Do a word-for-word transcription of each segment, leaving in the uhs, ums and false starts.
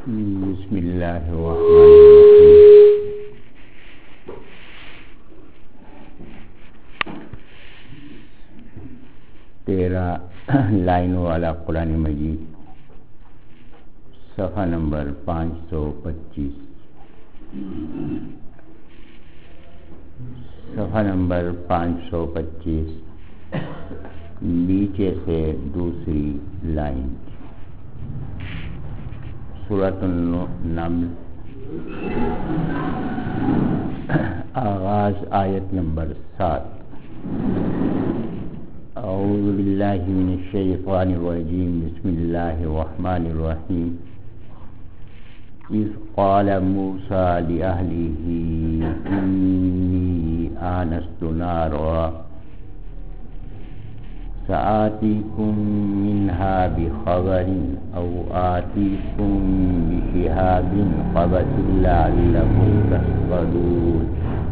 بسم اللہ الرحمن الرحیم۔ تیرہ لائنوں والا قرآن مجید، صفحہ نمبر پانچ سو پچیس، صفحہ نمبر پانچ سو پچیس، نیچے سے دوسری لائن، سورۃ النمل، آغاز آیت نمبر سات۔ اعوذ باللہ من الشیطان الرجیم، بسم اللہ الرحمن الرحیم۔ اذ قال موسیٰ لأہلہ انی آنست نارا سآتیکم منہا بخبر او آتیکم بشہاب قبس لعلکم تصطلون۔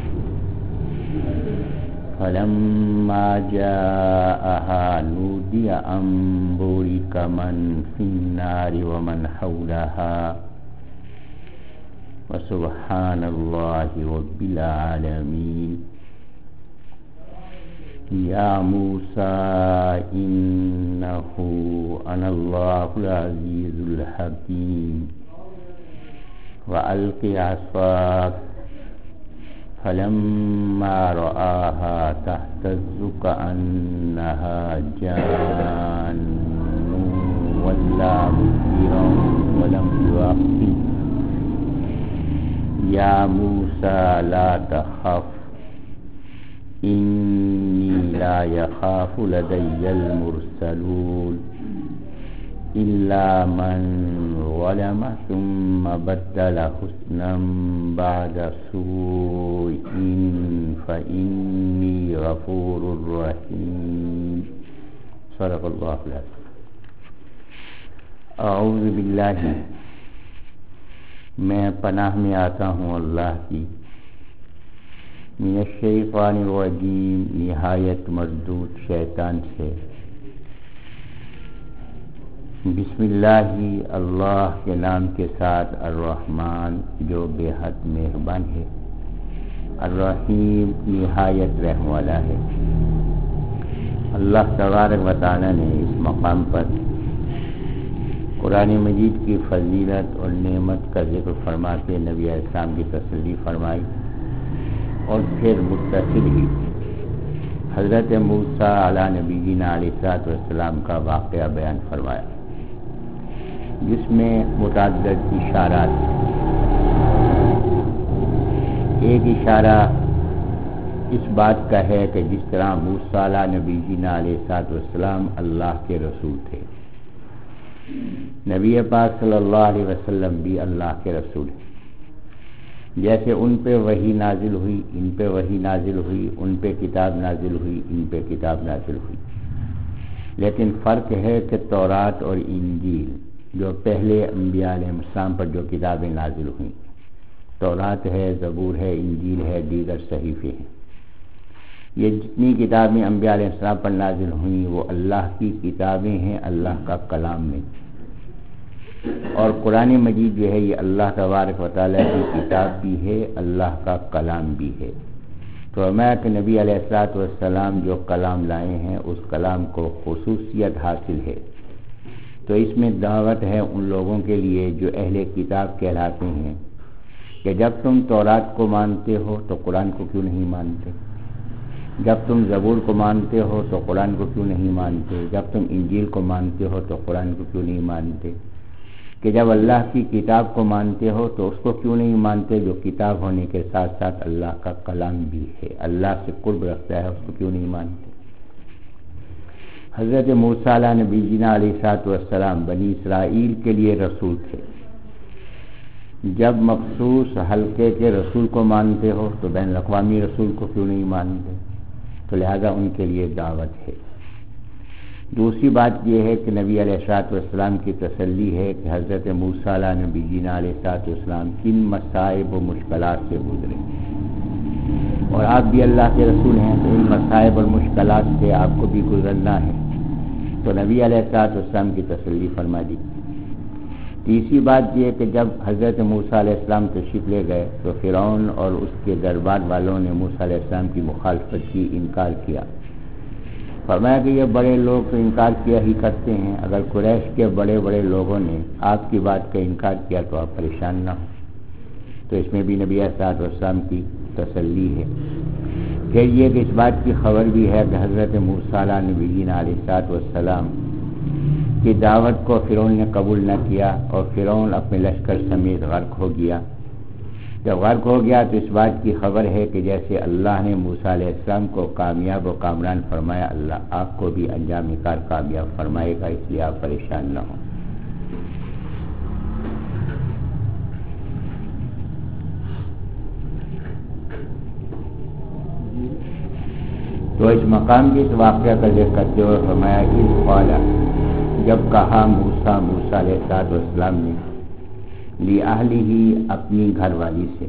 فلما جاءها نودی ان بورک من فی النار ومن حولها وسبحان اللہ رب العالمین۔ یا موسیٰ انہ انا اللہ العزیز الحکیم۔ وألق عصاک فلما رآها تهتز كأنها جان ولا مدبرا ولم يعقب۔ یا موسیٰ لا تخف انی لا یخاف لدی المرسلون الا من ظلم ثم بدل حسنا بعد سوء فإنی غفور رحیم۔ صدق اللہ العظیم۔ اعوذ باللہ، میں پناہ میں آتا ہوں اللہ کی، من الشیطان الرجیم، نہایت مردود شیطان سے۔ بسم اللہ، اللہ کے نام کے ساتھ، الرحمن جو بے حد مہربان ہے، الرحیم نہایت رحم والا ہے۔ اللہ تبارک و تعالی نے اس مقام پر قرآن مجید کی فضیلت اور نعمت کا ذکر فرماتے نبی علیہ السلام کی تسلی فرمائی، اور پھر متصل ہی حضرت موسیٰ علیہ نبینا علیہ السلام کا واقعہ بیان فرمایا، جس میں متعدد اشارات ہیں۔ ایک اشارہ اس بات کا ہے کہ جس طرح موسیٰ علیہ نبینا علیہ السلام اللہ کے رسول تھے، نبی پاک صلی اللہ علیہ وسلم بھی اللہ کے رسول ہیں۔ جیسے ان پہ وحی نازل ہوئی، ان پہ وحی نازل ہوئی، ان پہ کتاب نازل ہوئی، ان پہ کتاب نازل ہوئی، لیکن فرق ہے کہ تورات اور انجیل جو پہلے انبیاء علیہ السلام پر جو کتابیں نازل ہوئیں، تورات ہے، زبور ہے، انجیل ہے، دیگر صحیفے ہیں، یہ جتنی کتابیں انبیاء علیہ السلام پر نازل ہوئیں وہ اللہ کی کتابیں ہیں، اللہ کا کلام میں۔ اور قرآن مجید جو ہے یہ اللہ تبارک و تعالیٰ کی کتاب بھی ہے، اللہ کا کلام بھی ہے۔ تو میں کہ نبی علیہ الصلوۃ والسلام جو کلام لائے ہیں اس کلام کو خصوصیت حاصل ہے، تو اس میں دعوت ہے ان لوگوں کے لیے جو اہل کتاب کہلاتے ہیں کہ جب تم تورات کو مانتے ہو تو قرآن کو کیوں نہیں مانتے، جب تم زبور کو مانتے ہو تو قرآن کو کیوں نہیں مانتے، جب تم انجیل کو مانتے ہو تو قرآن کو کیوں نہیں مانتے، کہ جب اللہ کی کتاب کو مانتے ہو تو اس کو کیوں نہیں مانتے جو کتاب ہونے کے ساتھ ساتھ اللہ کا کلام بھی ہے، اللہ سے قرب رکھتا ہے، اس کو کیوں نہیں مانتے۔ حضرت موسیٰ علیہ نبینا علیہ السلام بنی اسرائیل کے لیے رسول تھے، جب مخصوص حلقے کے رسول کو مانتے ہو تو بین الاقوامی رسول کو کیوں نہیں مانتے، تو لہذا ان کے لیے دعوت ہے۔ دوسری بات یہ ہے کہ نبی علیہ الصلوۃ والسلام کی تسلی ہے کہ حضرت موسیٰ علیہ نبینا علیہ السلام کن مصائب و مشکلات سے گزرے، اور آپ بھی اللہ کے رسول ہیں تو ان مصائب اور مشکلات سے آپ کو بھی گزرنا ہے۔ تو نبی علیہ الصلوۃ والسلام کی تسلی فرما دی۔ تیسری بات یہ کہ جب حضرت موسیٰ علیہ السلام تشریف لے گئے تو فرعون اور اس کے دربار والوں نے موسیٰ علیہ السلام کی مخالفت کی، انکار کیا۔ فرمایا کہ یہ بڑے لوگ تو انکار کیا ہی کرتے ہیں، اگر قریش کے بڑے بڑے لوگوں نے آپ کی بات کا انکار کیا تو آپ پریشان نہ ہوں۔ تو اس میں بھی نبی علیہ الصلوۃ والسلام کی تسلی ہے۔ پھر یہ کہ اس بات کی خبر بھی ہے کہ حضرت موسیٰ علیہ نبینا علیہ الصلوۃ والسلام کی دعوت کو فرعون نے قبول نہ کیا اور فرعون اپنے لشکر سمیت غرق ہو گیا۔ جب غرق ہو گیا تو اس بات کی خبر ہے کہ جیسے اللہ نے موسیٰ علیہ السلام کو کامیاب و کامران فرمایا، اللہ آپ کو بھی انجام کار کامیاب فرمائے گا، اس لیے آپ پریشان نہ ہوں۔ تو اس مقام کی اس واقعہ کا ذکر کرتے ہوئے فرمایا کہ قالا، جب کہا موسیٰ موسیٰ علیہ السلام نے لِأَهْلِهِ اپنی گھر والی سے،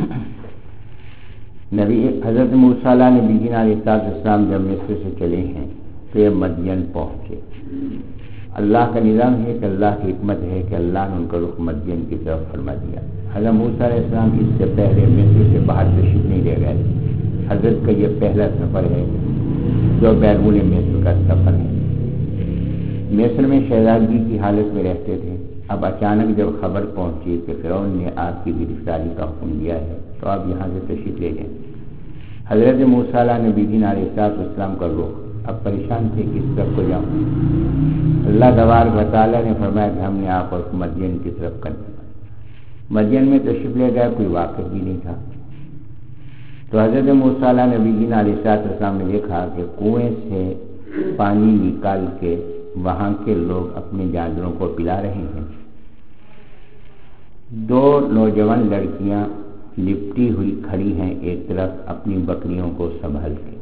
نبی حضرت موسیٰ علیہ نبی علیہ السلام جب مصر سے چلے ہیں تو یہ مدین پہنچے۔ اللہ کا نظام ہے کہ اللہ کی حکمت ہے کہ اللہ نے ان کا رخ مدین کی طرف فرما دیا۔ حضرت موسیٰ علیہ السلام اس سے پہلے مصر سے باہر تشریف نہیں لے گئے۔ حضرت کا یہ پہلا سفر ہے جو بیرون مصر کا سفر ہے۔ مصر میں شہزادگی کی حالت میں رہتے تھے، اب اچانک جب خبر پہنچی کہ فرعون نے آپ کی گرفتاری کا حکم دیا ہے تو آپ یہاں سے تشریف لے جائیں۔ حضرت موسیٰ علیہ نبی علیہ السلام کا رخ اب پریشان تھے کس طرف کو جاؤں۔ اللہ تبارک و تعالیٰ نے فرمایا کہ ہم نے آپ کو مدین کی طرف کر دیا۔ مدین میں تشریف لے گئے، کوئی واقف بھی نہیں تھا۔ تو حضرت موسیٰ علیہ نبی علیہ السلام نے دیکھا کہ کنویں سے پانی نکال کے وہاں کے لوگ اپنے جانوروں کو پلا رہے ہیں۔ دو نوجوان لڑکیاں لپٹی ہوئی کھڑی ہیں ایک طرف اپنی بکریوں کو سنبھال کے۔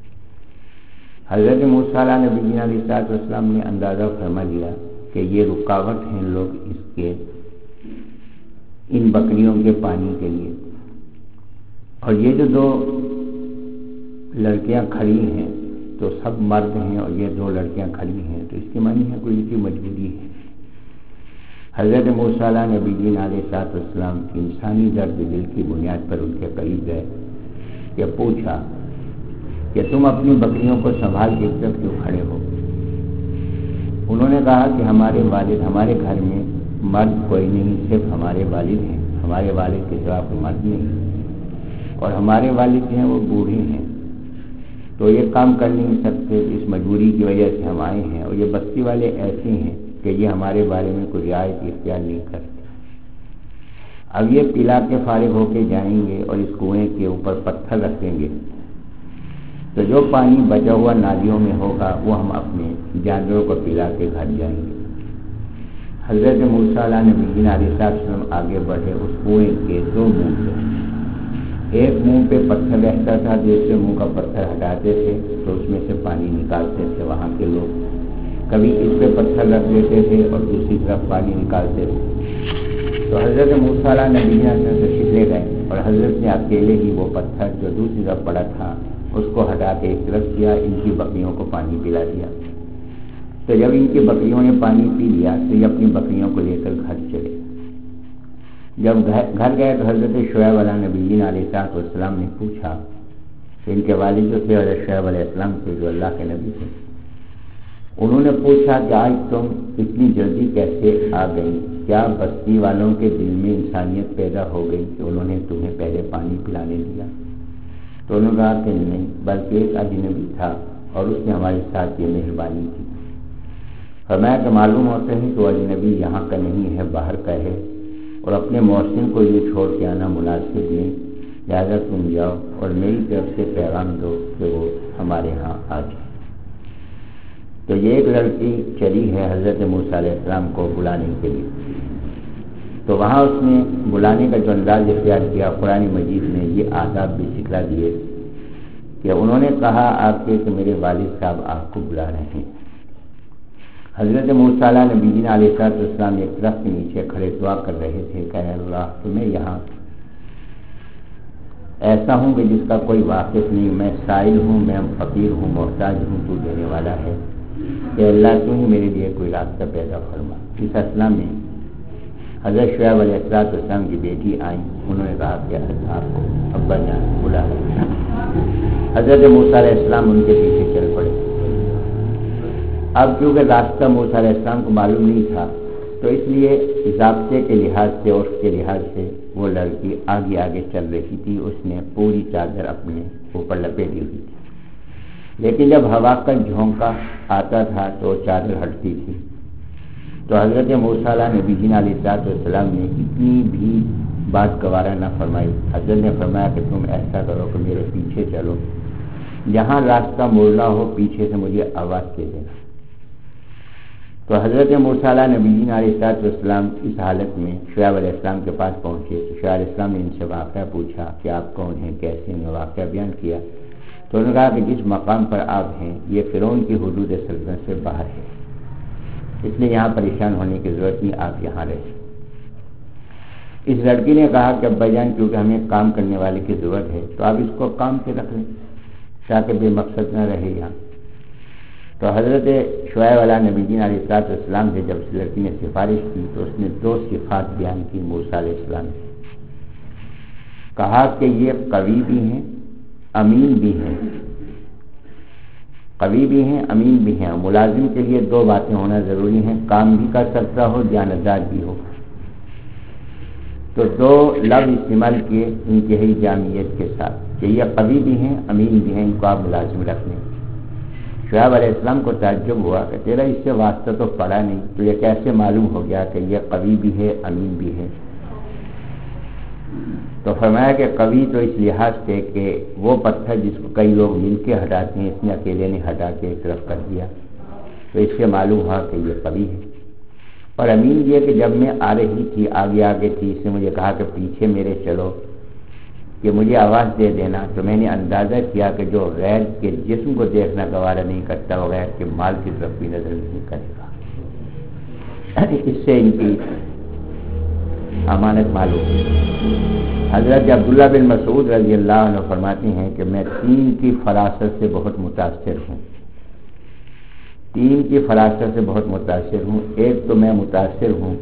حضرت موسیٰ علیہ نبی علیہ السلام نے اندازہ فرما لیا کہ یہ رکاوٹ ہیں لوگ اس کے ان بکریوں کے پانی کے لیے، اور یہ جو دو لڑکیاں کھڑی ہیں تو سب مرد ہیں اور یہ دو لڑکیاں کھڑی ہیں، تو اس کے معنی ہے کوئی ان کی مجبوری ہے۔ حضرت موسیٰ علیہ نبی علیہ السلام انسانی درد دل کی بنیاد پر ان کے قریب گئے کہ پوچھا کہ تم اپنی بکریوں کو سنبھال کے طرف کیوں کھڑے ہو؟ انہوں نے کہا کہ ہمارے والد، ہمارے گھر میں مرد کوئی نہیں، صرف ہمارے والد ہیں، ہمارے والد کے سوا کوئی مرد نہیں، اور ہمارے والد جو ہیں وہ بوڑھے ہیں، تو یہ کام کر نہیں سکتے، اس مجبوری کی وجہ سے ہم آئے ہیں، اور یہ بستی والے ایسے ہیں کہ یہ ہمارے بارے میں کوئی رعایت اختیار نہیں کرتے۔ اب یہ پلا کے فارغ ہو کے جائیں گے اور اس کنویں کے اوپر پتھر رکھیں گے تو جو پانی بچا ہوا نالیوں میں ہوگا وہ ہم اپنے جانوروں کو پلا کے گھر جائیں گے۔ حضرت موسیٰ علیہ نبی علیہ السلام آگے بڑھے، اس کنویں کے دو منہ تھے، ایک منہ پہ پتھر رہتا تھا، دوسرے منہ کا پتھر ہٹاتے تھے تو اس میں سے پانی نکالتے تھے وہاں کے لوگ، کبھی اس پہ پتھر رکھ دیتے تھے اور دوسری طرف پانی نکالتے تھے۔ تو حضرت موسیٰ علیہ نبی علیہ السلام سے لے گئے اور حضرت نے اکیلے ہی وہ پتھر جو دوسری طرف پڑا تھا اس کو ہٹا کے ایک طرف کیا، ان کی بکریوں کو پانی پلا دیا۔ تو جب ان کی بکریوں نے پانی پی لیا تو یہ اپنی بکریوں کو لے کر گھر چلے۔ جب گھر گئے تو حضرت شعیب علیہ نبی علیہ السلام نے پوچھا کہ ان کے والد جو تھے حضرت شعیب علیہ السلام تھے جو اللہ کے نبی تھے، انہوں نے پوچھا کہ آج تم اتنی جلدی کیسے آ گئی؟ کیا بستی والوں کے دل میں انسانیت پیدا ہو گئی کہ انہوں نے تمہیں پہلے پانی پلانے دیا؟ تو انہوں نے کہا کہ نہیں، بلکہ ایک اجنبی تھا اور اس نے ہمارے ساتھ یہ مہربانی کی۔ فرمایا کہ معلوم ہوتا ہے کہ وہ اجنبی یہاں کا نہیں ہے، باہر کا ہے، اور اپنے محسن کو یہ چھوڑ کے آنا مناسب نہیں، لہٰذا تم جاؤ اور میری طرف سے پیغام دو کہ وہ ہمارے ہاں آ جائے۔ تو یہ ایک لڑکی چلی ہے حضرت موسیٰ علیہ السلام کو بلانے کے لیے، تو وہاں اس نے بلانے کا جو انداز اختیار کیا، قرآن مجید نے یہ آداب بھی سکھلا دیے کہ انہوں نے کہا آپ کے کہ میرے والد صاحب آپ کو بلا رہے ہیں۔ حضرت موسیٰ علیہ نبی علیہ السلام ایک درخت کے نیچے کھڑے دعا کر رہے تھے کہ اے اللہ تمہیں یہاں ایسا ہوں کہ جس کا کوئی واقف نہیں، میں سائل ہوں، میں فقیر ہوں، محتاج ہوں، تو دینے والا ہے، کہ اللہ تو ہی میرے لیے کوئی راستہ پیدا فرما۔ اس اسلام میں حضرت شعیب علیہ السلام کی بیٹی آئیں، انہوں نے کہا کہ آپ کو ابا جان بلا ہے۔ حضرت موسیٰ علیہ السلام ان کے پیچھے چل پڑے۔ اب کیونکہ راستہ موسیٰ علیہ السلام کو معلوم نہیں تھا تو اس لیے ضابطے کے لحاظ سے، عرف کے لحاظ سے وہ لڑکی آگے آگے چل رہی تھی، اس نے پوری چادر اپنے اوپر لپیٹی ہوئی تھی، لیکن جب ہوا کا جھونکا آتا تھا تو چادر ہٹتی تھی۔ تو حضرت موسیٰ نبی جی علیہ السلام نے اتنی بھی بات گوارا نہ فرمائی۔ حضرت نے فرمایا کہ تم ایسا کرو کہ میرے پیچھے چلو، جہاں راستہ موڑنا ہو پیچھے سے مجھے آواز دے دینا۔ تو حضرت موسیٰ نبی جی علیہ السلام اس حالت میں شعیب علیہ السلام کے پاس پہنچے تو شعیب علیہ السلام نے ان سے واقعہ پوچھا کہ آپ کون ہیں، کیسے ہیں، واقعہ بیان کیا۔ تو انہوں نے کہا کہ جس مقام پر آپ ہیں یہ فرعون کی حدود سلطنت سے باہر ہے، اس لیے یہاں پریشان ہونے کی ضرورت نہیں، آپ یہاں رہیں۔ اس لڑکی نے کہا کہ ابا جان کیونکہ ہمیں کام کرنے والے کی ضرورت ہے تو آپ اس کو کام سے رکھ لیں تاکہ بے مقصد نہ رہے یہاں۔ تو حضرت شعیب علیہ نبی جی علیہ السلام سے جب اس لڑکی نے سفارش کی تو اس نے دو صفات بیان کی موسیٰ علیہ السلام سے۔ کہا کہ یہ قوی بھی ہیں، امین بھی ہیں، قوی بھی ہیں، امین بھی ہیں۔ ملازم کے لیے دو باتیں ہونا ضروری ہیں، کام بھی کر سکتا ہو، دیانتدار بھی ہو۔ تو دو لفظ استعمال کیے انتہائی جامعیت کے ساتھ کہ یہ قوی بھی ہیں، امین بھی ہیں، ان کو آپ ملازم رکھ لیں۔ شعیب علیہ السلام کو تعجب ہوا کہ تیرا اس سے واسطہ تو پڑا نہیں، تو یہ کیسے معلوم ہو گیا کہ یہ قوی بھی ہے، امین بھی ہے؟ تو فرمایا کہ قوی تو اس لحاظ سے کہ وہ پتھر جس کو کئی لوگ مل کے ہٹاتے ہیں، اس نے اکیلے نے ہٹا کے ایک طرف کر دیا، تو اس سے معلوم ہوا کہ یہ قوی ہے۔ اور امین یہ کہ جب میں آ رہی تھی، آگے آگے تھی، اس نے مجھے کہا کہ پیچھے میرے چلو، کہ مجھے آواز دے دینا، تو میں نے اندازہ کیا کہ جو غیر کے جسم کو دیکھنا گوارا نہیں کرتا وہ غیر کے مال کی طرف بھی نظر نہیں کرے گا۔ اس سے ان کی امانت معلوم ہے۔ حضرت عبداللہ بن مسعود رضی اللہ عنہ فرماتے ہیں کہ میں تین کی فراست سے بہت متاثر ہوں، تین کی فراست سے بہت متاثر ہوں۔ ایک تو میں متاثر ہوں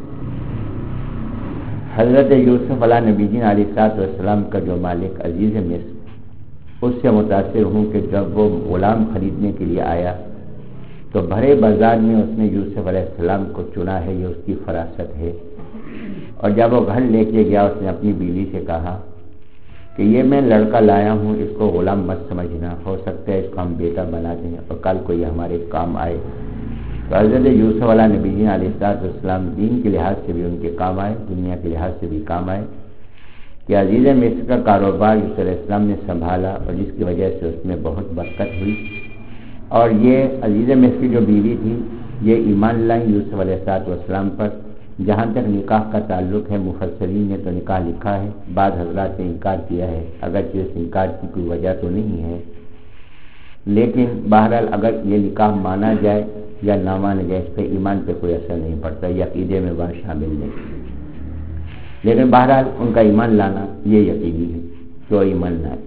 حضرت یوسف علیہ نبی جی علیہ السلام کا جو مالک عزیز مصر، اس سے متاثر ہوں کہ جب وہ غلام خریدنے کے لیے آیا تو بھرے بازار میں اس نے یوسف علیہ السلام کو چنا ہے، یہ اس کی فراست ہے۔ اور جب وہ گھر لے کے گیا اس نے اپنی بیوی سے کہا کہ یہ میں لڑکا لایا ہوں، اس کو غلام مت سمجھنا، ہو سکتا ہے اس کو ہم بیٹا بنا دیں اور کل کو یہ ہمارے کام آئے۔ تو حضرت یوسف علیہ نبی جی علیہ السلام دین کے لحاظ سے بھی ان کے کام آئے، دنیا کے لحاظ سے بھی کام آئے، کہ عزیز مصر کا کاروبار یوسف علیہ السلام نے سنبھالا اور جس کی وجہ سے اس میں بہت برکت ہوئی۔ اور یہ عزیز مصر کی جو بیوی تھی یہ ایمان لائیں یوسف علیہ السلام پر۔ جہاں تک نکاح کا تعلق ہے مفسرین نے تو نکاح لکھا ہے، بعض حضرات نے انکار کیا ہے، اگرچہ اس انکار کی کوئی وجہ تو نہیں ہے، لیکن بہرحال اگر یہ نکاح مانا جائے یا نہ مانا جائے اس پہ ایمان پہ کوئی اثر نہیں پڑتا، یہ عقیدے میں وہاں شامل نہیں، لیکن بہرحال ان کا ایمان لانا یہ یقینی ہے جو ایمان لائے۔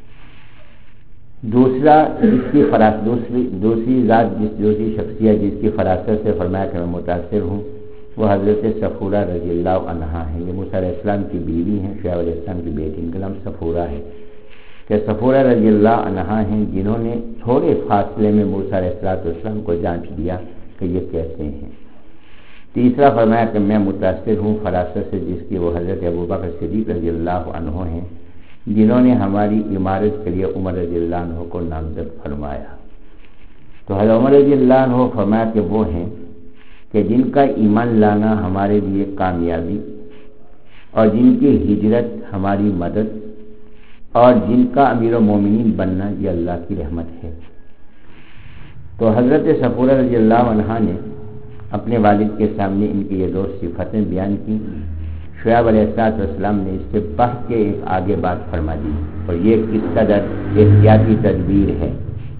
دوسرا جس کی فراست دوسری دوسری ذات جس دوسری شخصیت جس کی فراست سے فرمایا کہ میں متاثر ہوں وہ حضرت صفورہ رضی اللہ عنہا ہیں۔ یہ موسیٰ علیہ السلام کی بیوی ہیں، شعیب علیہ السلام کی بیٹی، ان کا نام صفورہ ہے، کہ صفورہ رضی اللہ عنہا ہیں جنہوں نے تھوڑے فاصلے میں موسیٰ علیہ السلام کو جانچ لیا کہ یہ کیسے ہیں۔ تیسرا فرمایا کہ میں متاثر ہوں فراست سے جس کی وہ حضرت ابوبکر صدیق رضی اللہ عنہ ہیں جنہوں نے ہماری عمارت کے لیے عمر رضی اللہ عنہ کو نامزد فرمایا۔ تو حضرت عمر رضی اللہ عنہ فرمایا کہ وہ ہیں کہ جن کا ایمان لانا ہمارے لیے کامیابی اور جن کی ہجرت ہماری مدد اور جن کا امیر المومنین بننا یہ اللہ کی رحمت ہے۔ تو حضرت صفورہ رضی اللہ عنہ نے اپنے والد کے سامنے ان کی یہ دو صفتیں بیان کی۔ شعیب علیہ السلام نے اس سے بڑھ کے ایک آگے بات فرما دی، اور یہ کس قدر احتیاطی تدبیر ہے۔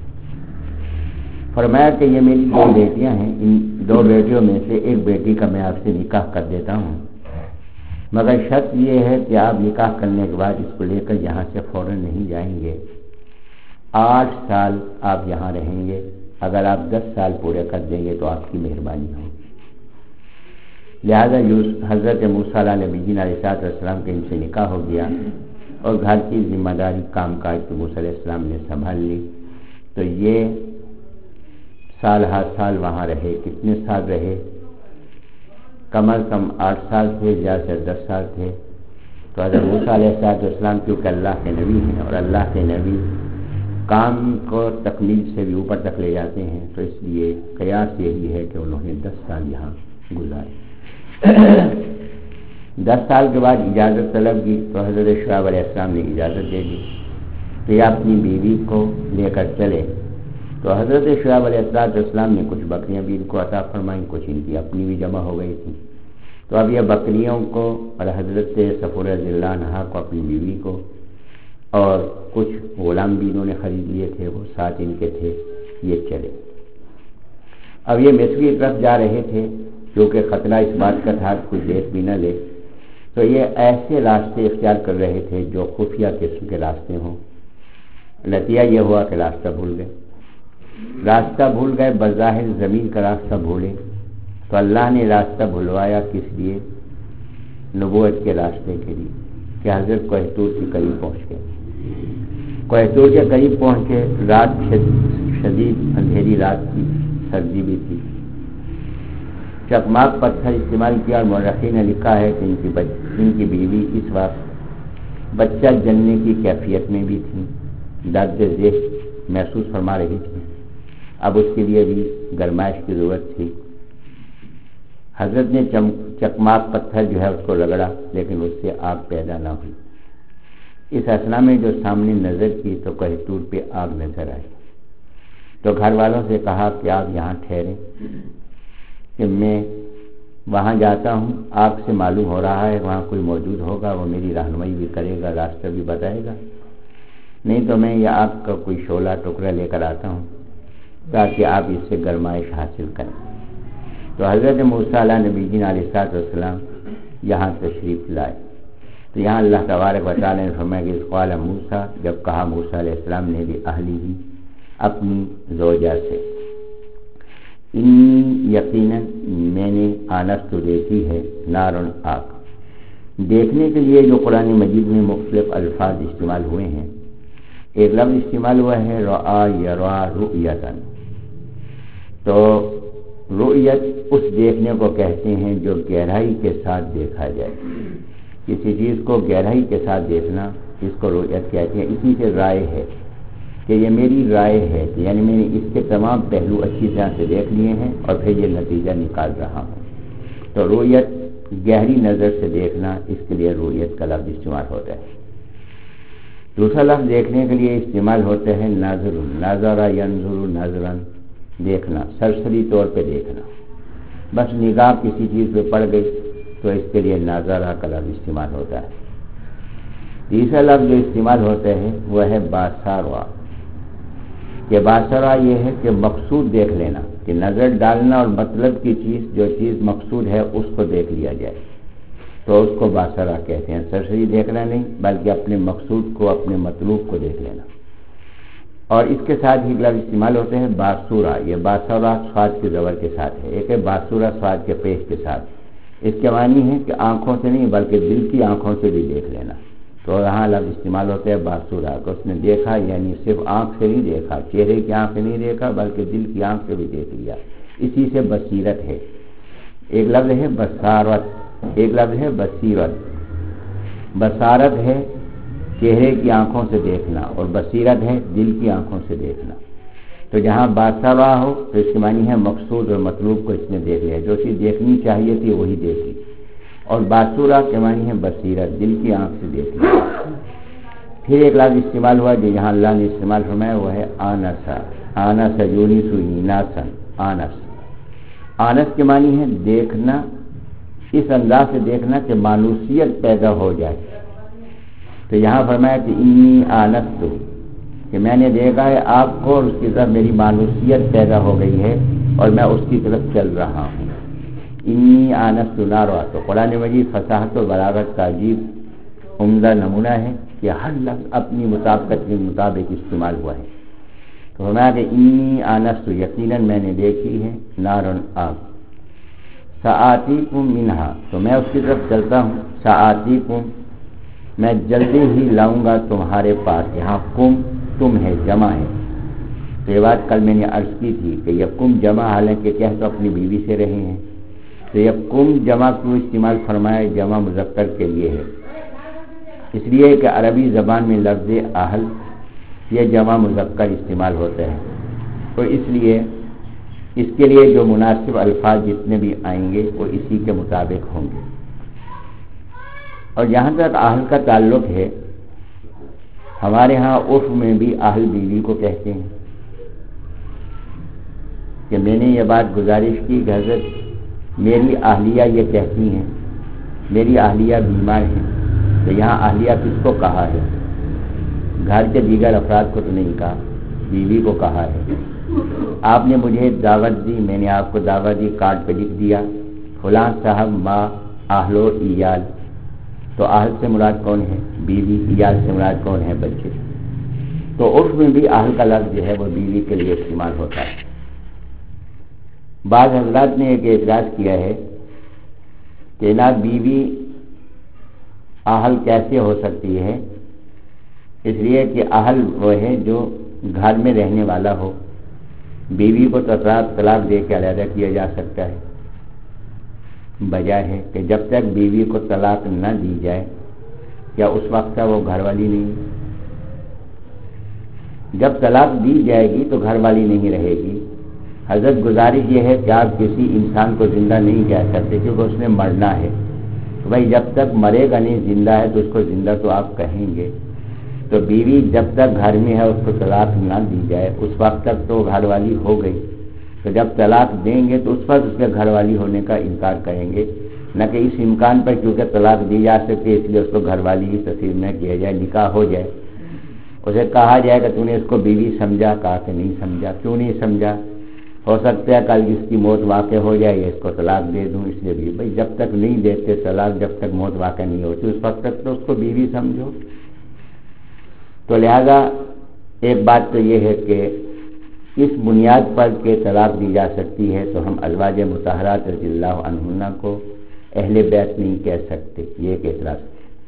فرمایا کہ یہ میری دو بیٹیاں ہیں، ان دو بیٹیوں میں سے ایک بیٹی کا میں آپ سے نکاح کر دیتا ہوں، مگر شرط یہ ہے کہ آپ نکاح کرنے کے بعد اس کو لے کر یہاں سے فوراً نہیں جائیں گے، آٹھ سال آپ یہاں رہیں گے، اگر آپ دس سال پورے کر دیں گے تو آپ کی مہربانی ہوگی۔ لہذا حضرت موسیٰ علیہ نبی علیہ السلام کے ان سے نکاح ہو گیا اور گھر کی ذمہ داری کام کاج تو موسیٰ علیہ السلام نے سنبھال لی. تو یہ سال ہر سال وہاں رہے. کتنے سال رہے؟ کم از کم آٹھ سال تھے، زیادہ سے دس سال تھے. تو حضرت موسیٰ علیہ السلام کیونکہ اللہ کے نبی ہیں اور اللہ کے نبی کام کو تکمیل سے بھی اوپر تک لے جاتے ہیں، تو اس لیے قیاس یہی ہے کہ انہوں نے دس سال یہاں گزارے. دس سال کے بعد اجازت طلب کی تو حضرت شعیب علیہ السلام نے اجازت دے دی کہ یہ اپنی بیوی کو لے کر چلے. تو حضرت شعیب علیہ السلام نے کچھ بکریاں بھی ان کو عطا فرمائیں، کچھ ان کی اپنی بھی جمع ہو گئی تھی. تو اب یہ بکریوں کو اور حضرت صفورہ رضی اللہ عنہا کو اپنی بیوی کو اور کچھ غلام بھی انہوں نے خرید لیے تھے، وہ ساتھ ان کے تھے، یہ چلے. اب یہ مصر کی طرف جا رہے تھے کیونکہ خطرہ اس بات کا تھا کوئی دیکھ بھی نہ لے. تو یہ ایسے راستے اختیار کر رہے تھے جو خفیہ قسم کے راستے ہوں. نتیجہ یہ ہوا کہ راستہ بھول گئے. راستہ بھول گئے بظاہر زمین کا راستہ بھولے. تو اللہ نے راستہ بھلوایا کس لیے؟ نبوت کے راستے کے لیے، کہ حضرت کوہ طور کے قریب پہنچ گئے. کوہ طور کے قریب پہنچے، رات شدید اندھیری رات تھی، سردی بھی تھی. چکماک پتھر استعمال کیا اور مورخین نے لکھا ہے کہ ان کی بچ... ان کی بیوی اس وقت بچہ جننے کی کیفیت میں بھی تھی، درد ذیل محسوس فرما رہی تھی. اب اس کے لیے بھی گرمائش کی ضرورت تھی. حضرت نے چم... چکماک پتھر جو ہے اس کو رگڑا، لیکن اس سے آگ پیدا نہ ہوئی. اس اثنا میں جو سامنے نظر کی تو کوہ طور پہ آگ نظر آئی. تو گھر والوں سے کہا کہ آپ یہاں ٹھہریں کہ میں وہاں جاتا ہوں. آگ سے معلوم ہو رہا ہے وہاں کوئی موجود ہوگا، وہ میری رہنمائی بھی کرے گا، راستہ بھی بتائے گا. نہیں تو میں یہ آگ کا کوئی شعلہ ٹکڑا لے کر آتا ہوں تاکہ آپ اس سے گرمائش حاصل کریں. تو حضرت موسیٰ علیہ نبی علیہ السلام یہاں تشریف لائے. تو یہاں اللہ تبارک و تعالی نے فرمایا کہ قال موسیٰ، جب کہا موسیٰ علیہ السلام نے بھی اہلی ہی اپنی زوجہ سے، انی یقیناً میں نے آنس تو دیکھی ہے نارن آگ. دیکھنے کے لیے جو قرآن مجید میں مختلف الفاظ استعمال ہوئے ہیں، ایک لفظ استعمال ہوا ہے رعا یرا رؤیتن. تو رؤیت اس دیکھنے کو کہتے ہیں جو گہرائی کے ساتھ دیکھا جائے. کسی چیز کو گہرائی کے ساتھ دیکھنا اس کو رؤیت کہتے ہیں. اسی سے رائے ہے کہ یہ میری رائے ہے، کہ یعنی میں نے اس کے تمام پہلو اچھی طرح سے دیکھ لیے ہیں اور پھر یہ نتیجہ نکال رہا ہوں. تو رؤیت گہری نظر سے دیکھنا، اس کے لیے رؤیت کا لفظ استعمال ہوتا ہے. دوسرا لفظ دیکھنے کے لیے استعمال ہوتا ہے ناظر. ناظر ینظر نظرا، دیکھنا، سرسری طور پہ دیکھنا. بس نگاہ کسی چیز پہ پڑ گئی تو اس کے لیے ناظرہ کا لفظ استعمال ہوتا ہے. تیسرا لفظ جو استعمال ہوتا ہے وہ ہے باصارہ. کہ باصارہ یہ ہے کہ مقصود دیکھ لینا، کہ نظر ڈالنا اور مطلب کی چیز، جو چیز مقصود ہے اس کو دیکھ لیا جائے تو اس کو باصارہ کہتے ہیں. سرسری دیکھنا نہیں بلکہ اپنے مقصود کو، اپنے مطلوب کو دیکھ لینا. اور اس کے ساتھ ہی لفظ استعمال ہوتے ہیں باصورہ. یہ باصورہ صاد کے زبر کے ساتھ ہے، ایک ہے باصورہ صاد کے پیش کے ساتھ. اس کے معنی ہے کہ آنکھوں سے نہیں بلکہ دل کی آنکھوں سے بھی دیکھ لینا. تو یہاں لفظ استعمال ہوتا ہے باصورہ، کہ اس نے دیکھا یعنی صرف آنکھ سے نہیں دیکھا، چہرے کی آنکھ سے نہیں دیکھا بلکہ دل کی آنکھ سے بھی دیکھ لیا. اسی سے بصیرت ہے. ایک لفظ ہے بصارت، ایک لفظ ہے بصیرت. بصارت ہے چہرے کی آنکھوں سے دیکھنا اور بصیرت ہے دل کی آنکھوں سے دیکھنا. تو جہاں باصارہ ہو تو اس کے معنی ہے مقصود اور مطلوب کو اس نے دیکھ لیا، جو چیز دیکھنی چاہیے تھی وہی دیکھ لی. اور باصورہ کے معنی ہے بصیرت، دل کی آنکھ سے دیکھ لیا. پھر ایک لفظ استعمال ہوا جو یہاں اللہ نے استعمال فرمایا وہ ہے آنسا. آنس یونس ایناسن، آنس. آنس کے معنی ہے دیکھنا، اس انداز سے دیکھنا کہ مانوسیت پیدا ہو جائے. تو یہاں فرمایا کہ انی آنست، کہ میں نے دیکھا ہے آپ کو اور اس کی طرف میری مانوسیت پیدا ہو گئی ہے اور میں اس کی طرف چل رہا ہوں. انی آنست نارا. تو قرآن مجید فصاحت و بلاغت کا عجیب عمدہ نمونہ ہے کہ ہر لفظ اپنی مطابقت کے مطابق استعمال ہوا ہے. تو فرمایا کہ انی آنست، یقیناً میں نے دیکھی ہے نارن آگ. سآتیکم منہا، تو میں اس کی طرف چلتا ہوں، سآتیکم میں جلدی ہی لاؤں گا تمہارے پاس، یہاں کم تم ہے، جمع ہے، تو یہ بات کل میں نے عرض کی تھی کہ یہ کم جمع حالانکہ کہہ تو اپنی بیوی سے رہے ہیں، تو یہ کم جمع کیوں استعمال فرمایا؟ جمع مذکر کے لیے ہے، اس لیے کہ عربی زبان میں لفظ اہل یہ جمع مذکر استعمال ہوتا ہے، تو اس لیے اس کے لیے جو مناسب الفاظ جتنے بھی آئیں گے وہ اسی کے مطابق ہوں گے۔ اور جہاں تک اہل کا تعلق ہے، ہمارے ہاں عرف میں بھی اہل بیوی کو کہتے ہیں، کہ میں نے یہ بات گزارش کی کہ حضرت میری اہلیہ یہ کہتی ہیں میری اہلیہ بیمار ہیں، تو یہاں اہلیہ کس کو کہا ہے؟ گھر کے دیگر افراد کو تو نہیں کہا، بیوی کو کہا ہے۔ آپ نے مجھے دعوت دی، میں نے آپ کو دعوت دی، کارڈ پہ لکھ دیا فلاں صاحب ماں اہل و ایال، تو اہل سے مراد کون ہے؟ بیوی، ایال سے مراد کون ہے؟ بچے۔ تو عرف میں بھی اہل کا لفظ جو ہے وہ بیوی کے لیے استعمال ہوتا ہے۔ بعض حضرات نے ایک اعتراض کیا ہے کہ نا بیوی اہل کیسے ہو سکتی ہے؟ اس لیے کہ اہل وہ ہے جو گھر میں رہنے والا ہو، بیوی کو تو طلاق دے کے علیحدہ کیا جا سکتا ہے، بجائے ہے کہ جب تک بیوی کو طلاق نہ دی جائے، کیا اس وقت وہ گھر والی نہیں؟ جب طلاق دی جائے گی تو گھر والی نہیں رہے گی۔ حضرت گزارش یہ ہے کہ آپ کسی انسان کو زندہ نہیں کہہ سکتے کیونکہ اس نے مرنا ہے، تو بھائی جب تک مرے گا نہیں، زندہ ہے تو اس کو زندہ تو آپ کہیں گے۔ تو بیوی جب تک گھر میں ہے اس کو طلاق نہ دی جائے اس وقت تک تو گھر والی ہو گئی، تو جب طلاق دیں گے تو اس وقت اس کے گھر والی ہونے کا انکار کریں گے، نہ کہ اس امکان پر کیونکہ طلاق دی جا سکتی ہے اس لیے اس کو گھر والی ہی تصویر نہ کیا جائے، نکاح ہو جائے، اسے کہا جائے کہ تو نے اس کو بیوی سمجھا، کہا کہ نہیں سمجھا۔ کیوں نہیں سمجھا؟ ہو سکتا ہے کل اس کی موت واقع ہو جائے یا اس کو طلاق دے دوں، اس لیے بھی بھائی جب تک نہیں دیتے طلاق، جب تک موت واقع نہیں ہوتی اس وقت تک تو اس کو بیوی سمجھو۔ تو لہذا ایک بات تو یہ ہے کہ اس بنیاد پر کہ طلاق دی جا سکتی ہے تو ہم ازواج مطہرات رضی اللہ عنہن کو اہل بیت نہیں کہہ سکتے، یہ ایک اعتراض۔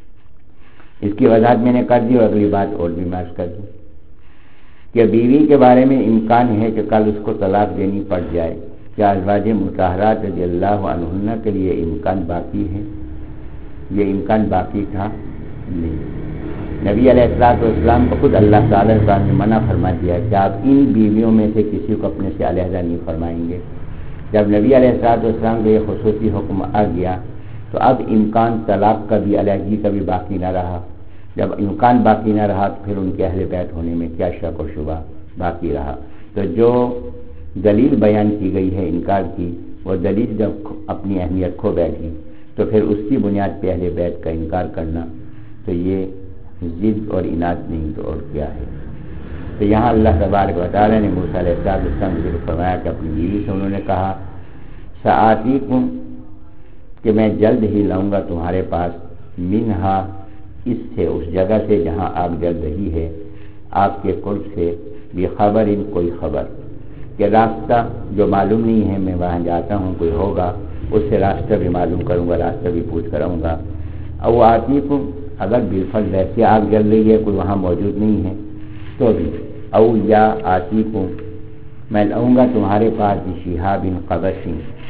اس کی وضاحت میں نے کر دی اور اگلی بات اور بھی میں کر دوں کہ بیوی کے بارے میں امکان ہے کہ کل اس کو طلاق دینی پڑ جائے، کیا ازواج مطہرات رضی اللہ عنہن کے لیے امکان باقی ہے؟ یہ امکان باقی تھا نہیں۔ نبی علیہ الصلوۃ والسلام کو خود اللہ تعالیٰ نے منع فرما دیا کہ آپ ان بیویوں میں سے کسی کو اپنے سے علیحدہ نہیں فرمائیں گے۔ جب نبی علیہ الصلوۃ والسلام کو یہ خصوصی حکم آ گیا تو اب امکان طلاق کا بھی علیحدگی کا بھی باقی نہ رہا۔ جب امکان باقی نہ رہا تو پھر ان کے اہل بیت ہونے میں کیا شک و شبہ باقی رہا؟ تو جو دلیل بیان کی گئی ہے انکار کی، وہ دلیل جب اپنی اہمیت کھو بیٹھی تو پھر اس کی بنیاد پہ اہل بیت کا انکار کرنا تو یہ ضد اور اناد نہیں تو اور کیا ہے؟ تو یہاں اللہ تبارک و تعالیٰ نے موسیٰ علیہ السلام کو فرمایا کہ اپنی بیوی سے انہوں نے کہا سآتیکم کہ میں جلد ہی لاؤں گا تمہارے پاس، منہا اس سے، اس جگہ سے جہاں آپ جل رہی ہے، آپ کے قرب سے، بخبر ان کوئی خبر، کہ راستہ جو معلوم نہیں ہے میں وہاں جاتا ہوں کوئی ہوگا اس سے راستہ بھی معلوم کروں گا، راستہ بھی پوچھ کراؤں گا۔ او آتیکم اگر بالفعل ویسے آگ جل رہی ہے کوئی وہاں موجود نہیں ہے تو بھی، او یا آتیکم میں لاؤں گا تمہارے پاس بشہاب قبس،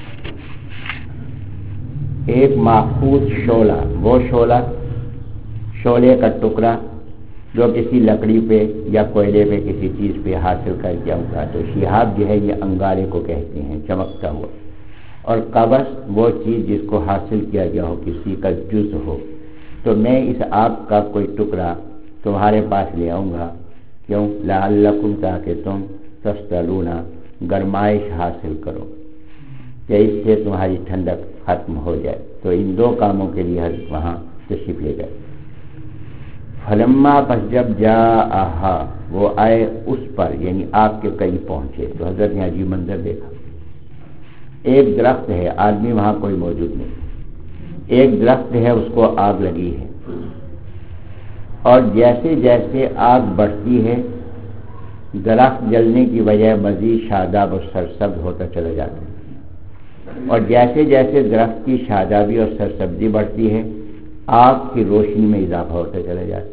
ایک محفوظ شعلہ، وہ شعلہ شعلے کا ٹکڑا جو کسی لکڑی پہ یا کوئلے پہ کسی چیز پہ حاصل کر کے ہوگا، تو شہاب جو ہے یہ انگارے کو کہتے ہیں، چمکتا ہوا، اور قبس وہ چیز جس کو حاصل کیا گیا ہو، کسی کا جز ہو، تو میں اس آگ کا کوئی ٹکڑا تمہارے پاس لے آؤں گا، کیوں؟ لعلکم تاکہ تم تستلون گرمائش حاصل کرو، کہ اس سے تمہاری ٹھنڈک ختم ہو جائے۔ تو ان دو کاموں کے لیے حضرت وہاں تشریف لے گئے۔ فلما پس جب جاءہا وہ آئے اس پر، یعنی آگ کے قریب پہنچے، تو حضرت نے عجیب منظر دیکھا، ایک درخت ہے، آدمی وہاں کوئی موجود نہیں، ایک درخت ہے اس کو آگ لگی ہے، اور جیسے جیسے آگ بڑھتی ہے درخت جلنے کی وجہ مزید شاداب اور سرسبز ہوتا چلا جاتا ہے، اور جیسے جیسے درخت کی شادابی اور سرسبزی بڑھتی ہے آگ کی روشنی میں اضافہ ہوتے چلے جاتے.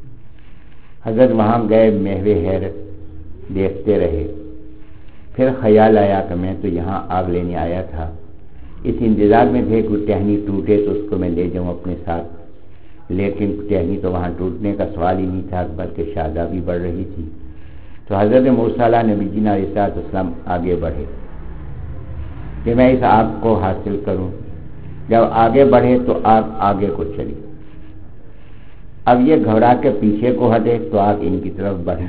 حضرت وہاں گئے، محو حیرت دیکھتے رہے. پھر خیال آیا کہ میں تو یہاں آگ لینے آیا تھا، اس انتظار میں تھے کہ ٹہنی ٹوٹے تو اس کو میں لے جاؤں اپنے ساتھ، لیکن ٹہنی تو وہاں ٹوٹنے کا سوال ہی نہیں تھا، بلکہ شادابی بڑھ رہی تھی. تو حضرت موسیٰ علیہ نبی جی علیہ السلام آگے بڑھے کہ میں اس آگ کو حاصل کروں. جب آگے بڑھے تو آگ آگے کو چلی. اب یہ گھبرا کے پیچھے کو ہٹے تو آگ ان کی طرف بڑھی.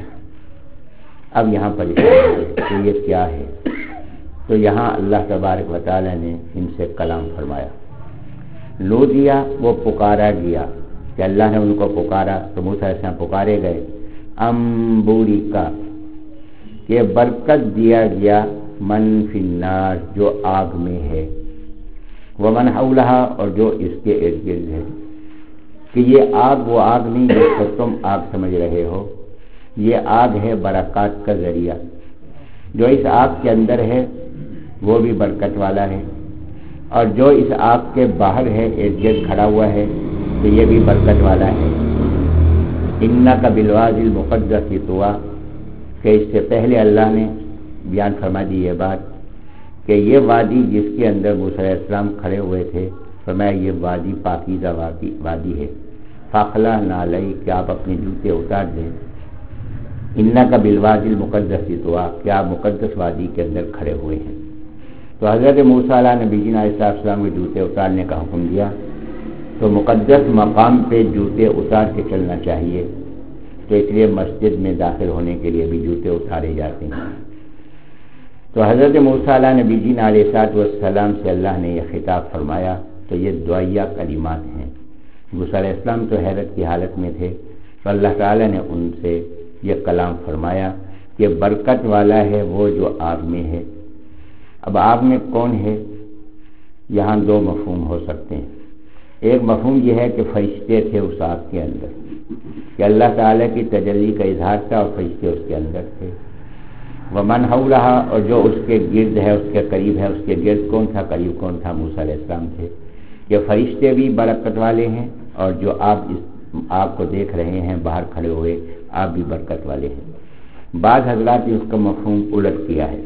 اب یہاں پریشان ہے کہ یہ کیا ہے. تو یہاں اللہ تبارک و تعالی نے ان سے کلام فرمایا. لو دیا وہ پکارا گیا کہ اللہ نے ان کو پکارا تو موسیٰ علیہ السلام پکارے گئے. امبوری کا کہ برکت دیا گیا من فی النار جو آگ میں ہے، ومن حولہا اور جو اس کے ارد گرد ہے. کہ یہ آگ وہ آگ نہیں جس کو تم آگ سمجھ رہے ہو، یہ آگ ہے برکات کا ذریعہ. جو اس آگ کے اندر ہے وہ بھی برکت والا ہے، اور جو اس آگ کے باہر ہے ارد گرد کھڑا ہوا ہے تو یہ بھی برکت والا ہے. انک بالوادی المقدس طویٰ کہ اس سے پہلے اللہ نے بیان فرما دی یہ بات کہ یہ وادی جس کے اندر موسیٰ علیہ السلام کھڑے ہوئے تھے، فرمایا یہ وادی پاکیزہ وادی ہے. فاخلع نعلیک کہ آپ اپنے جوتے اتار دیں. انک بالوادی المقدس طویٰ کہ آپ مقدس وادی کے اندر کھڑے ہوئے ہیں. تو حضرت موسیٰ علیہ نبی جی علیہ السلام کے جوتے اتارنے کا حکم دیا. تو مقدس مقام پہ جوتے اتار کے چلنا چاہیے، تو اس لیے مسجد میں داخل ہونے کے لیے بھی جوتے اتارے جاتے ہیں. تو حضرت موسیٰ علیہ نبی جی علیہ السلام سے اللہ نے یہ خطاب فرمایا. تو یہ دعائیہ کلمات ہیں. موسیٰ علیہ السلام تو حیرت کی حالت میں تھے، تو اللہ تعالیٰ نے ان سے یہ کلام فرمایا کہ برکت والا ہے وہ جو آگ میں ہے. اب آگ میں کون ہے؟ یہاں دو مفہوم ہو سکتے ہیں. ایک مفہوم یہ ہے کہ فرشتے تھے اس آگ کے اندر، کہ اللہ تعالیٰ کی تجلی کا اظہار تھا اور فرشتے اس کے اندر تھے. ومن حولہا اور جو اس کے گرد ہے، اس کے قریب ہے. اس کے گرد کون تھا، قریب کون تھا؟ موسیٰ علیہ السلام تھے. کہ فرشتے بھی برکت والے ہیں، اور جو آپ اس آگ کو دیکھ رہے ہیں باہر کھڑے ہوئے آپ بھی برکت والے ہیں. بعض حضرات نے اس کا مفہوم الٹ کیا ہے.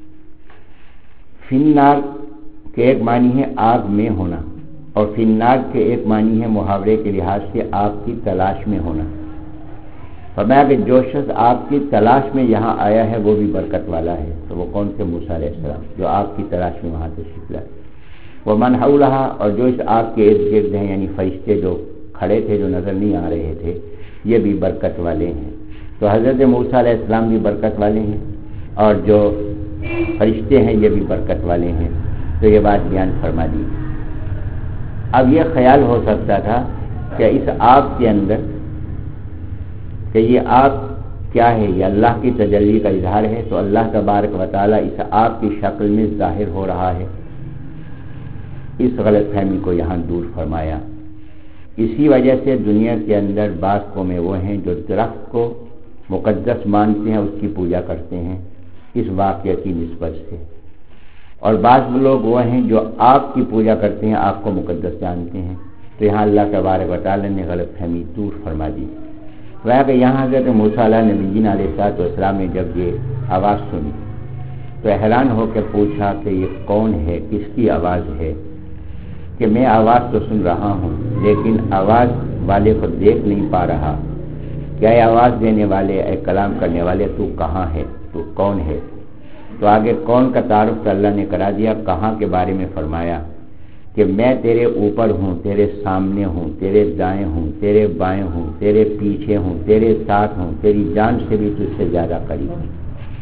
فی النار کے ایک معنی ہے آگ میں ہونا، اور فی النار کے ایک معنی ہے محاورے کے لحاظ سے آگ کی تلاش میں ہونا. فرمایا کہ جو شخص آگ کی تلاش میں یہاں آیا ہے وہ بھی برکت والا ہے. تو وہ کون تھے؟ موسیٰ علیہ السلام جو آگ کی تلاش میں وہاں تشریف لائے. ومن حولہا اور جو اس آگ کے ارد گرد ہیں، یعنی فرشتے جو کھڑے تھے جو نظر نہیں آ رہے تھے، یہ بھی برکت والے ہیں. تو حضرت موسیٰ علیہ السلام بھی برکت والے ہیں، اور جو فرشتے ہیں یہ بھی برکت والے ہیں. تو یہ بات بیان فرما دی. اب یہ خیال ہو سکتا تھا کہ اس آگ کے اندر کہ یہ آگ کیا ہے، یہ اللہ کی تجلی کا اظہار ہے. تو اللہ تبارک و تعالیٰ اس آگ کی شکل میں ظاہر ہو رہا ہے. اس غلط فہمی کو یہاں دور فرمایا. اسی وجہ سے دنیا کے اندر بعض قومیں وہ ہیں جو درخت کو مقدس مانتے ہیں، اس کی پوجا کرتے ہیں اس واقعہ کی نسبت سے. اور بعض لوگ وہ ہیں جو آگ کی پوجا کرتے ہیں، آگ کو مقدس جانتے ہیں. تو یہاں اللہ تبارک و تعالیٰ نے غلط فہمی دور فرما دی. وہ کہ یہاں حضرت موسیٰ علیہ نبی علیہ السلام نے جب یہ آواز سنی تو حیران ہو کے پوچھا کہ یہ کون ہے، کس کی آواز ہے؟ کہ میں آواز تو سن رہا ہوں لیکن آواز والے کو دیکھ نہیں پا رہا. کیا اے آواز دینے والے، اے کلام کرنے والے، تو کہاں ہے، تو کون ہے؟ تو آگے کون کا تعارف تو اللہ نے کرا دیا. کہاں کے بارے میں فرمایا کہ میں تیرے اوپر ہوں، تیرے سامنے ہوں، تیرے دائیں ہوں، تیرے بائیں ہوں، تیرے پیچھے ہوں، تیرے ساتھ ہوں، تیری جان سے بھی تجھ سے زیادہ قریب ہوں.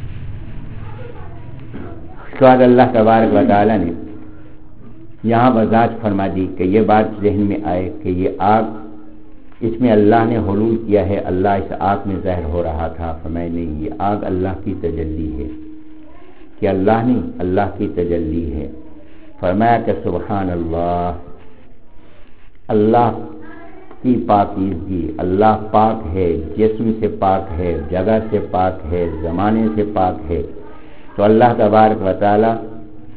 اس کے بعد اللہ تبارک و تعالیٰ نے یہاں وضاحت فرما دی کہ یہ بات ذہن میں آئے کہ یہ آگ، اس میں اللہ نے حلول کیا ہے، اللہ اس آگ میں ظاہر ہو رہا تھا. فرمایا نہیں، یہ آگ اللہ کی تجلی ہے. کہ اللہ نہیں، اللہ کی تجلی ہے. فرمایا کہ سبحان اللہ، اللہ کی پاکیزگی، اللہ پاک ہے، جسم سے پاک ہے، جگہ سے پاک ہے، زمانے سے پاک ہے. تو اللہ تبارک و تعالی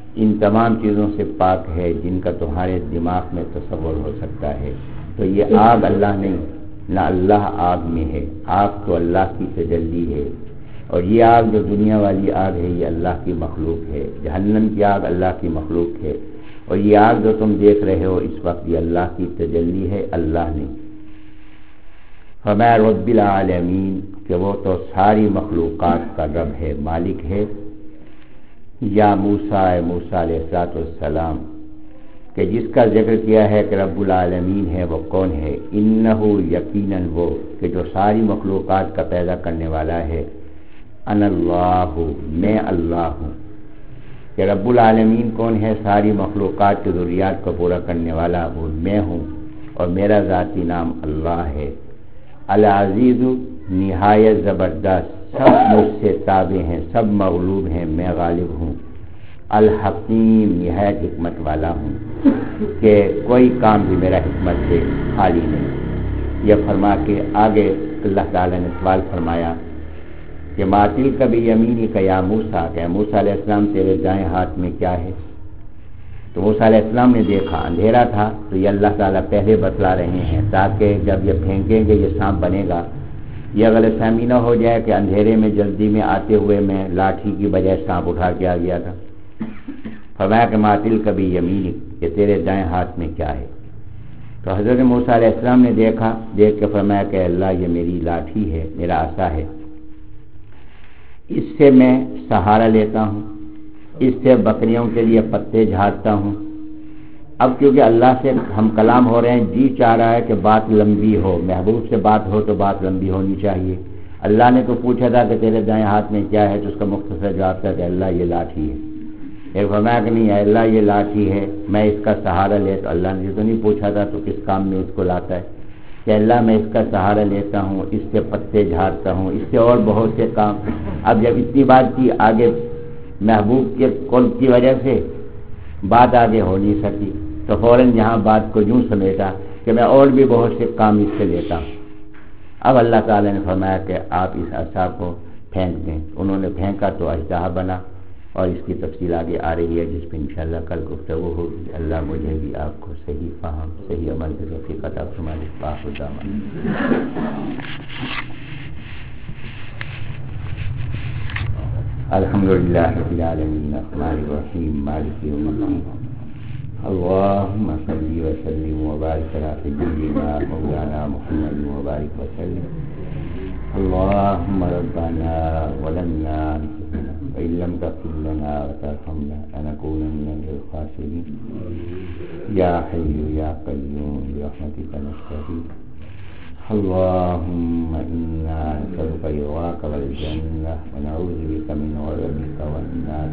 ان تمام چیزوں سے پاک ہے جن کا تمہارے دماغ میں تصور ہو سکتا ہے۔ تو یہ آگ اللہ نہیں، نہ اللہ آگ میں ہے، آگ تو اللہ کی تجلی ہے، اور یہ آگ جو دنیا والی آگ ہے یہ اللہ کی مخلوق ہے، جہنم کی آگ اللہ کی مخلوق ہے، اور یہ آگ جو تم دیکھ رہے ہو اس وقت یہ اللہ کی تجلی ہے، اللہ نہیں۔ فرمایا رب العالمین کہ وہ تو ساری مخلوقات کا رب ہے، مالک ہے۔ یا موسیٰ اے موسیٰ علیہ الصلوۃ والسلام کہ جس کا ذکر کیا ہے کہ رب العالمین ہے وہ کون ہے؟ انہ یقیناً وہ کہ جو ساری مخلوقات کا پیدا کرنے والا ہے، انا اللہ میں اللہ ہوں۔ کہ رب العالمین کون ہے؟ ساری مخلوقات کی ضروریات کو پورا کرنے والا وہ میں ہوں، اور میرا ذاتی نام اللہ ہے۔ العزیز نہایت زبردست، سب مجھ سے تابع ہیں، سب مغلوب ہیں، میں غالب ہوں۔ الحکیم نہایت حکمت والا ہوں کہ کوئی کام بھی میرا حکمت سے خالی نہیں۔ یہ فرما کے آگے اللہ تعالیٰ نے سوال فرمایا کہ ماتل کبھی یمینی کا یا موسیٰ کہ موسیٰ علیہ السلام تیرے دائیں ہاتھ میں کیا ہے؟ تو موسیٰ علیہ السلام نے دیکھا اندھیرا تھا، تو یہ اللہ تعالیٰ پہلے بتلا رہے ہیں تاکہ جب یہ پھینکیں گے یہ سانپ بنے گا، یہ غلط فہمی نہ ہو جائے کہ اندھیرے میں جلدی میں آتے ہوئے میں لاٹھی کی بجائے سانپ اٹھا کے آ گیا تھا۔ فرمایا کہ ماتل کبھی یمینی کہ تیرے دائیں ہاتھ میں کیا ہے؟ تو حضرت موسیٰ علیہ السلام نے دیکھا، دیکھ کے فرمایا کہ اللہ یہ میری لاٹھی ہے، میرا عصا ہے، اس سے میں سہارا لیتا ہوں، اس سے بکریوں کے لیے پتے جھاڑتا ہوں۔ اب کیونکہ اللہ سے ہم کلام ہو رہے ہیں، جی چاہ رہا ہے کہ بات لمبی ہو، محبوب سے بات ہو تو بات لمبی ہونی چاہیے۔ اللہ نے تو پوچھا تھا کہ تیرے دائیں ہاتھ میں کیا ہے، تو اس کا مختصر جواب تھا کہ اللہ یہ لاٹھی ہے۔ ایک فرمایا کہ نہیں ہے اللہ یہ لاٹھی ہے، میں اس کا سہارا لے، تو اللہ نے تو نہیں پوچھا تھا تو کس کام میں اس کو لاتا ہے کہ اللہ میں اس کا سہارا لیتا ہوں، اس سے پتے جھاڑتا ہوں، اس سے اور بہت سے کام۔ اب جب اتنی بات کی آگے محبوب کے قرب کی وجہ سے بات آگے ہو نہیں سکی، تو فوراً یہاں بات کو یوں سمیٹا کہ میں اور بھی بہت سے کام اس سے لیتا ہوں۔ اب اللہ تعالیٰ نے فرمایا کہ آپ اس عصا کو پھینک دیں۔ انہوں نے پھینکا تو اژدہا بنا، اور اس کی تفصیل آگے آ رہی ہے جس پہ انشاءاللہ کل گفتگو ہوگی۔ اللہ مجھے بھی آپ کو صحیح فہم، صحیح عمل کی توفیق عطا فرمائے۔ آخر دعوانا الحمدللہ رب العالمین الرحمن الرحیم مالک یوم الدین اللہم صلی وسلم وبارک علی سیدنا مولانا محمد وبارک وسلم اللہم ربنا ظلمنا انفسنا وإن لم تغفر لنا وترحمنا لنكونن من الخاسرين یا حی یا قیوم برحمتک نستغیث اللهم إنا نسألك رضاك والجنة ونعوذ بك من غضبك والنار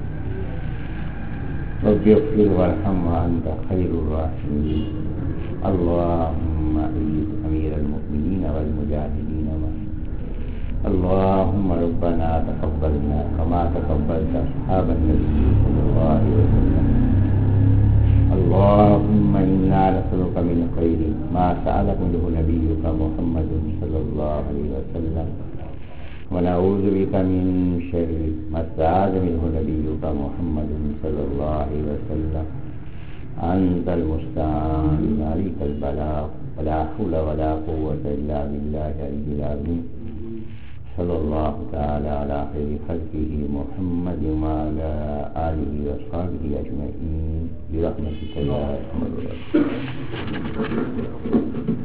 رب اغفر وارحم وأنت خير الراحمين اللهم أيد أمير المؤمنين والمجاهدين معه اللهم ربنا تقبلنا كما تقبلت أصحاب النبي صلى الله عليه وسلم اللهم إنا نسألك من خير ما سألك منه نبيك محمد صلى الله عليه وسلم ونعوذ بك من شر ما استعاذ منه نبيك محمد صلى الله عليه وسلم أنت المستعان عليك البلاغ ولا حول ولا قوة إلا بالله العلي العظيم صلى الله تعالى على خير خلقه محمد وعلى آله وصحبه أجمعين برحمتك يا أرحم الراحمين.